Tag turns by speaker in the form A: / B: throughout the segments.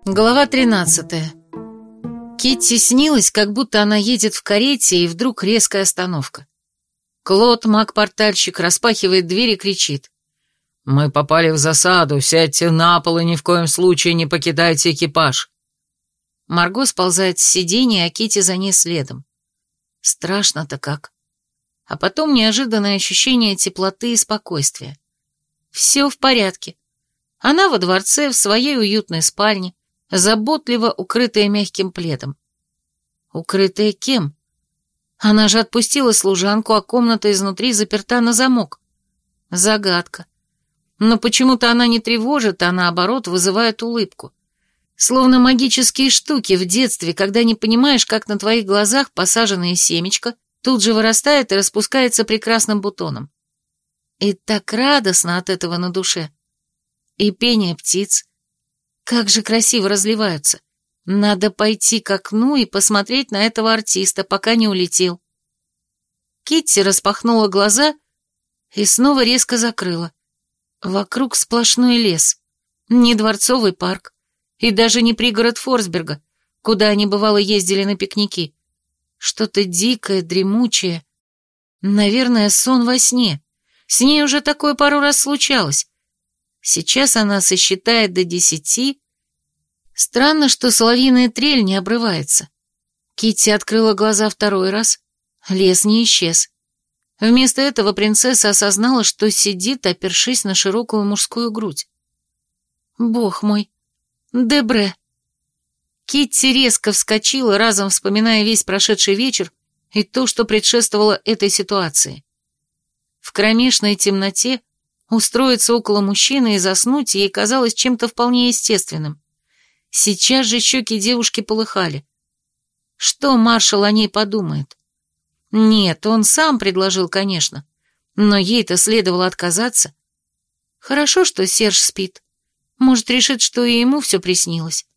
A: Глава 13. Китти снилось, как будто она едет в карете, и вдруг резкая остановка. Клод, маг-портальщик, распахивает дверь и кричит: «Мы попали в засаду, сядьте на пол и ни в коем случае не покидайте экипаж». Марго сползает с сиденья, а Китти за ней следом. Страшно-то как. А потом неожиданное ощущение теплоты и спокойствия. Все в порядке. Она во дворце, в своей уютной спальне, заботливо укрытая мягким пледом. Укрытая кем? Она же отпустила служанку, а комната изнутри заперта на замок. Загадка. Но почему-то она не тревожит, а наоборот вызывает улыбку. Словно магические штуки в детстве, когда не понимаешь, как на твоих глазах посаженное семечко тут же вырастает и распускается прекрасным бутоном. И так радостно от этого на душе. И пение птиц. Как же красиво разливаются. Надо пойти к окну и посмотреть на этого артиста, пока не улетел. Китти распахнула глаза и снова резко закрыла. Вокруг сплошной лес. Не дворцовый парк. И даже не пригород Форсберга, куда они бывало ездили на пикники. Что-то дикое, дремучее. Наверное, сон во сне. С ней уже такое пару раз случалось. Сейчас она сосчитает до 10. Странно, что соловьиная трель не обрывается. Китти открыла глаза второй раз. Лес не исчез. Вместо этого принцесса осознала, что сидит, опершись на широкую мужскую грудь. Бог мой! Дебре. Китти резко вскочила, разом вспоминая весь прошедший вечер и то, что предшествовало этой ситуации. В кромешной темноте устроиться около мужчины и заснуть ей казалось чем-то вполне естественным. Сейчас же щеки девушки полыхали. Что маршал о ней подумает? Нет, он сам предложил, конечно, но ей-то следовало отказаться. Хорошо, что Серж спит. Может, решит, что и ему все приснилось.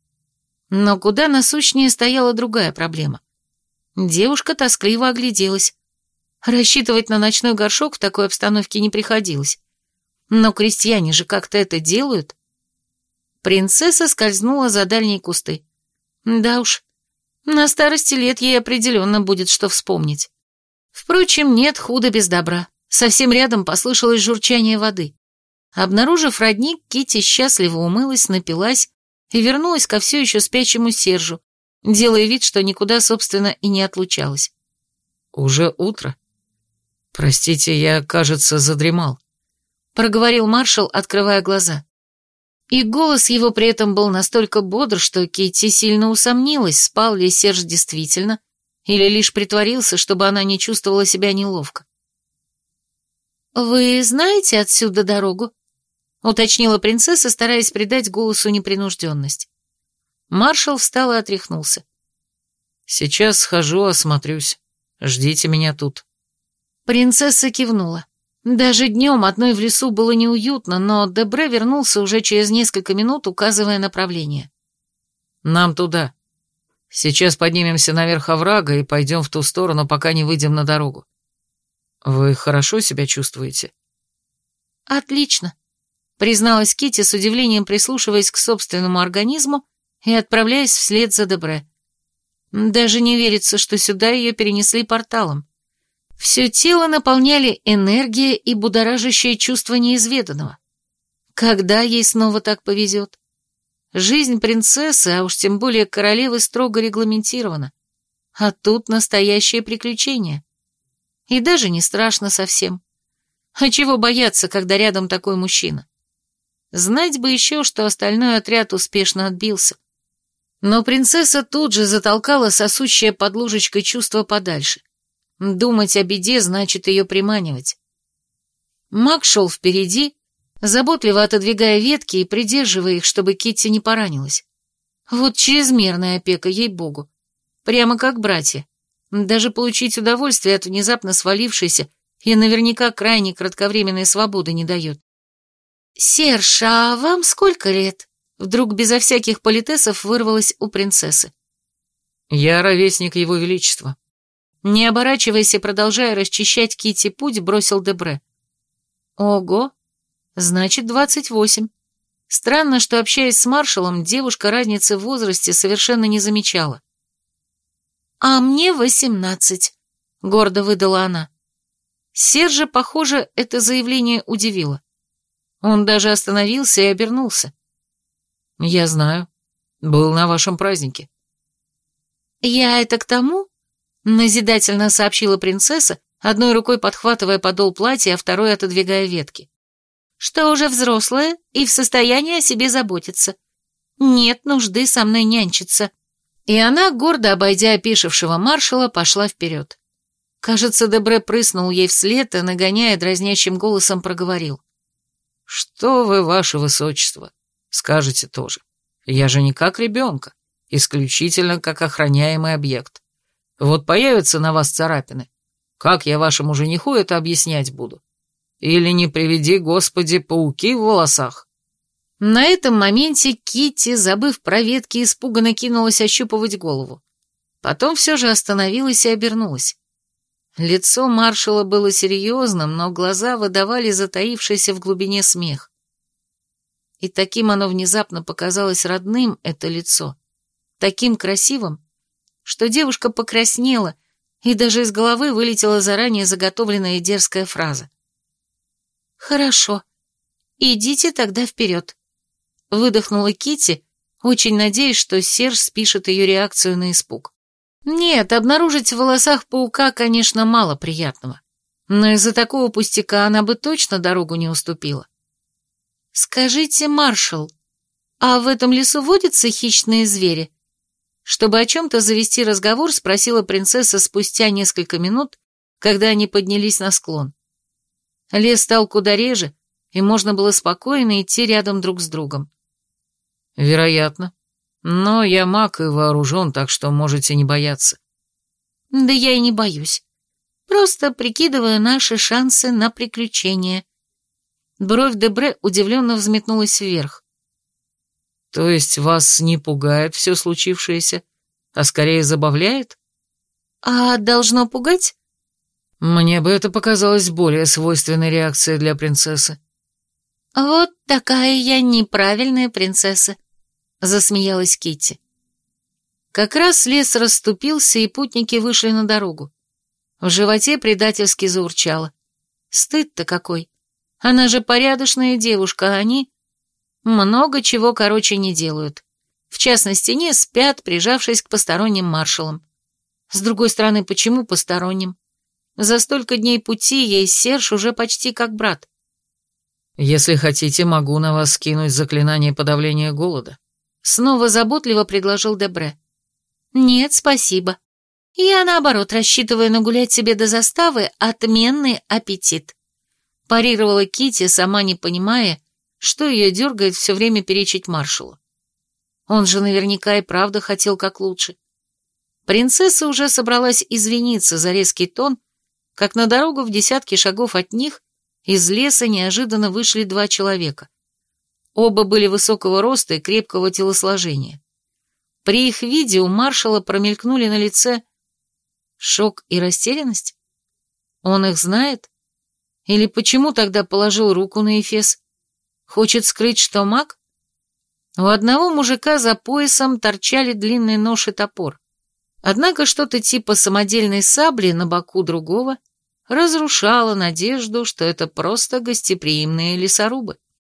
A: Но куда насущнее стояла другая проблема. Девушка тоскливо огляделась. Рассчитывать на ночной горшок в такой обстановке не приходилось. Но крестьяне же как-то это делают. Принцесса скользнула за дальние кусты. Да уж, на старости лет ей определенно будет что вспомнить. Впрочем, нет худа без добра. Совсем рядом послышалось журчание воды. Обнаружив родник, Китти счастливо умылась, напилась и вернулась ко все еще спящему Сержу, делая вид, что никуда, собственно, и не отлучалась.
B: «Уже утро? Простите, я, кажется, задремал», — проговорил маршал, открывая глаза. И голос его при этом был настолько бодр, что Китти сильно усомнилась, спал ли Серж действительно, или лишь притворился, чтобы она не чувствовала себя неловко. «Вы знаете отсюда дорогу?» — уточнила принцесса, стараясь придать голосу непринужденность. Маршал встал и отряхнулся. «Сейчас схожу, осмотрюсь. Ждите меня тут».
A: Принцесса кивнула. Даже днем одной в лесу было неуютно, но Дебре вернулся уже через несколько минут, указывая направление.
B: «Нам туда. Сейчас поднимемся наверх оврага и пойдем в ту сторону, пока не выйдем на дорогу. Вы хорошо себя чувствуете?»
A: «Отлично», — призналась Китти с удивлением, прислушиваясь к собственному организму и отправляясь вслед за Дебре. Даже не верится, что сюда ее перенесли порталом. Все тело наполняли энергия и будоражащее чувство неизведанного. Когда ей снова так повезет? Жизнь принцессы, а уж тем более королевы, строго регламентирована. А тут настоящее приключение. И даже не страшно совсем. А чего бояться, когда рядом такой мужчина? Знать бы еще, что остальной отряд успешно отбился. Но принцесса тут же затолкала сосущее под ложечкой чувство подальше. Думать о беде значит ее приманивать. Маг шел впереди, заботливо отодвигая ветки и придерживая их, чтобы Китти не поранилась. Вот чрезмерная опека, ей-богу. Прямо как братья. Даже получить удовольствие от внезапно свалившейся и наверняка крайне кратковременной свободы не дает. «Серж, а вам сколько лет?» Вдруг безо всяких политесов вырвалось у принцессы.
B: «Я ровесник его величества».
A: Не оборачиваясь и продолжая расчищать Китти путь, бросил Дебре. «Ого, значит, 28. Странно, что, общаясь с маршалом, девушка разницы в возрасте совершенно не замечала. «А мне 18», — гордо выдала она. Сержа, похоже, это заявление удивило. Он даже остановился и обернулся. «Я знаю. Был на вашем празднике». «Я это к тому?» — назидательно сообщила принцесса, одной рукой подхватывая подол платья, а второй отодвигая ветки. «Что уже взрослая и в состоянии о себе заботиться. Нет нужды со мной нянчиться». И она, гордо обойдя опешившего маршала, пошла вперед. Кажется, Дебре прыснул ей вслед и, нагоняя дразнящим голосом, проговорил. «Что вы, ваше высочество, скажете тоже. Я же не как ребенка, исключительно как охраняемый объект. Вот появятся на вас царапины. Как я вашему жениху это объяснять буду? Или, не приведи, Господи, пауки в волосах?» На этом моменте Китти, забыв про ветки, испуганно кинулась ощупывать голову. Потом все же остановилась и обернулась. Лицо маршала было серьезным, но глаза выдавали затаившийся в глубине смех. И таким оно внезапно показалось родным, это лицо, таким красивым, что девушка покраснела, и даже из головы вылетела заранее заготовленная дерзкая фраза. «Хорошо, идите тогда вперед», — выдохнула Китти, очень надеясь, что Серж спишет ее реакцию на испуг. Нет, обнаружить в волосах паука, конечно, мало приятного, но из-за такого пустяка она бы точно дорогу не уступила. «Скажите, маршал, а в этом лесу водятся хищные звери?» Чтобы о чем-то завести разговор, спросила принцесса спустя несколько минут, когда они поднялись на склон. Лес стал куда реже, и можно было спокойно идти рядом друг с другом. «Вероятно. Но я маг и вооружен, так что можете не бояться». «Да я и не боюсь. Просто прикидываю наши шансы на приключения». Бровь Дебре удивленно взметнулась вверх. «То есть вас не пугает все случившееся, а скорее забавляет?» «А должно пугать?» «Мне бы это показалось более свойственной реакцией для принцессы». «Вот такая я неправильная принцесса», — засмеялась Китти. Как раз лес расступился, и путники вышли на дорогу. В животе предательски заурчало. Стыд-то какой. Она же порядочная девушка, а они... Много чего, короче, не делают. В частности, не спят, прижавшись к посторонним маршалам. С другой стороны, почему посторонним? За столько дней пути ей Серж уже почти как брат. «Если хотите, могу на вас скинуть заклинание подавления голода», — снова заботливо предложил Дебре. «Нет, спасибо. Я, наоборот, рассчитываю нагулять себе до заставы отменный аппетит», — парировала Китти, сама не понимая, что ее дергает все время перечить маршалу. Он же наверняка и правда хотел как лучше. Принцесса уже собралась извиниться за резкий тон, как на дорогу в десятке шагов от них из леса неожиданно вышли два человека. Оба были высокого роста и крепкого телосложения. При их виде у маршала промелькнули на лице шок и растерянность. Он их знает? Или почему тогда положил руку на эфес? Хочет скрыть, что маг? У одного мужика за поясом торчали длинный нож и топор. Однако что-то типа самодельной сабли на боку другого разрушало надежду, что это просто гостеприимные лесорубы.